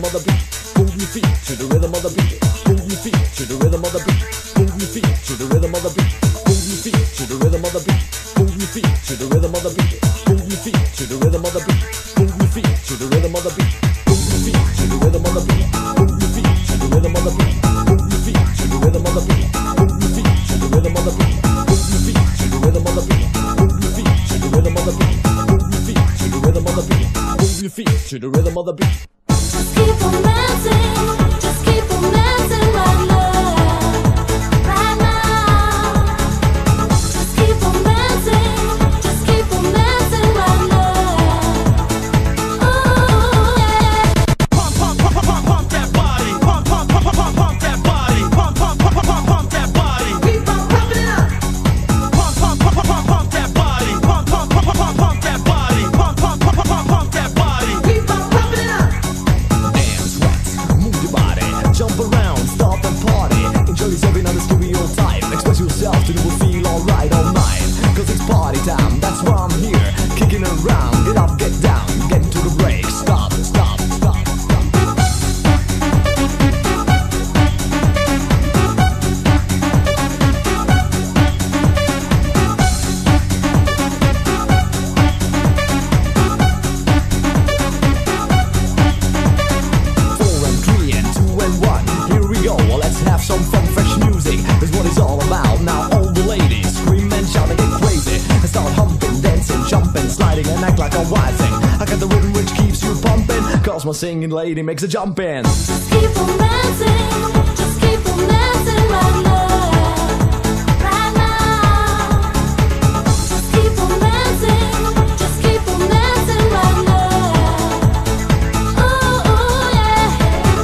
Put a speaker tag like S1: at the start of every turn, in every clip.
S1: of the beat. Move your feet to the rhythm of the beat. Move your feet to the rhythm of the beat. Move your feet to the rhythm of the beat. Move your feet to the rhythm of the beat. Move your feet to the rhythm of the beat. Move your feet to the rhythm of the beat. Move your feet to the rhythm of the beat. Move your feet to the rhythm of the beat. Move your feet to the rhythm of the beat. Move your feet to the rhythm of the beat. Move your feet to the rhythm of the beat. Move your feet to the rhythm of the beat. Move your feet to the rhythm of the beat. Move your feet to the rhythm of the beat. Move your feet to the rhythm of the beat.
S2: Just keep on dancing, just keep on dancing right now, right now. Just keep on dancing, just keep on dancing right now. Oh yeah.
S3: Pump, pump, pump, pump, pump that body. Pump, pump, pump, pump, pump that body. Pump, pump, pump, pump, pump that body.
S2: Keep on pumping it up.
S3: Pump, pump, pump, pump, pump that body. Pump, pump, pump, pump, pump that body. Pump, pump, pump, pump, pump that body.
S2: Keep on pumping it up.
S1: Dance, sweat, move your body, jump around, stop and party. Enjoy yourself in the stereotype. Express yourself till you will feel alright all night. Cause it's party time, that's why I'm here. Kicking around, get up, get down, get into the break. Stop, stop, stop, stop. Four and three and two and one. Here we go, let's have some fun, fresh music. That's what it's all about. Now all the ladies scream and shout and get crazy. And start humping, dancing, jumping, sliding and act like a wild thing. I got the rhythm which keeps you pumping. Cause my singing lady makes a jump in.
S2: Just keep on dancing, just keep on dancing right now, right now. Just keep on dancing, just keep on dancing right now. Oh yeah.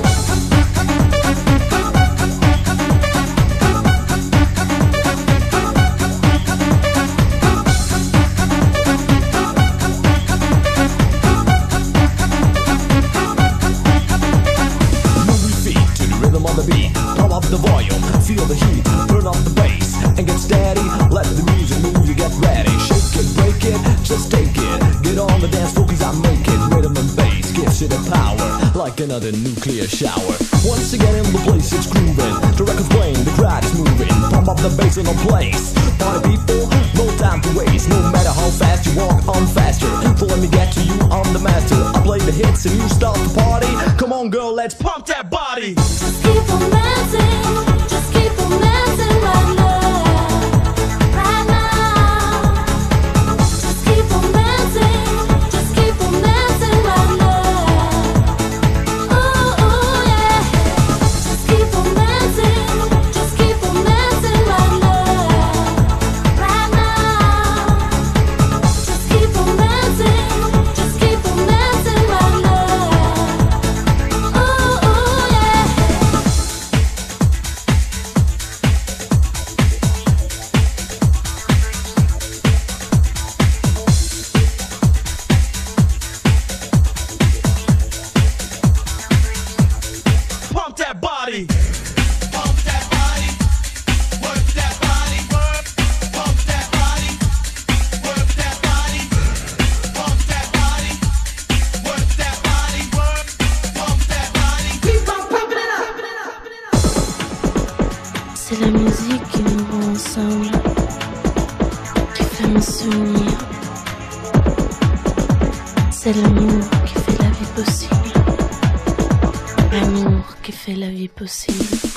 S1: Move your feet to the rhythm of the beat. Pump up the volume, feel the heat, turn up the bass and get steady. Let the music move you, get ready. Shake it, break it, just take it. Get on the dance floor cause I make it. Rhythm and bass gives it a power like another nuclear shower. Once again in the place it's grooving. The record's playing, the crowd is moving. Pump up the bass in the place. Party people, no time to waste. No matter how fast you walk, I'm faster. So let me get to you, I'm the master. I play the hits and you start the party. Come on girl, let's
S3: Pump that body.
S2: Just keep on dancing, just keep on dancing right now, right now. Just keep on dancing, just keep on dancing right now. Oh yeah. Just keep on dancing, just keep on dancing right now, right now. Just keep on dancing, just keep on dancing right now. Oh yeah.
S3: Pump that body. Pump that body. Work that body. Work. Pump that body. Work that body. Pump that body. Work that body. Work. Pump that body.
S2: Keep on pumping it up.
S4: C'est la musique qui nous rend ensemble, qui fait me souvenir. C'est l'amour qui fait la vie possible. L'amour qui fait la vie possible.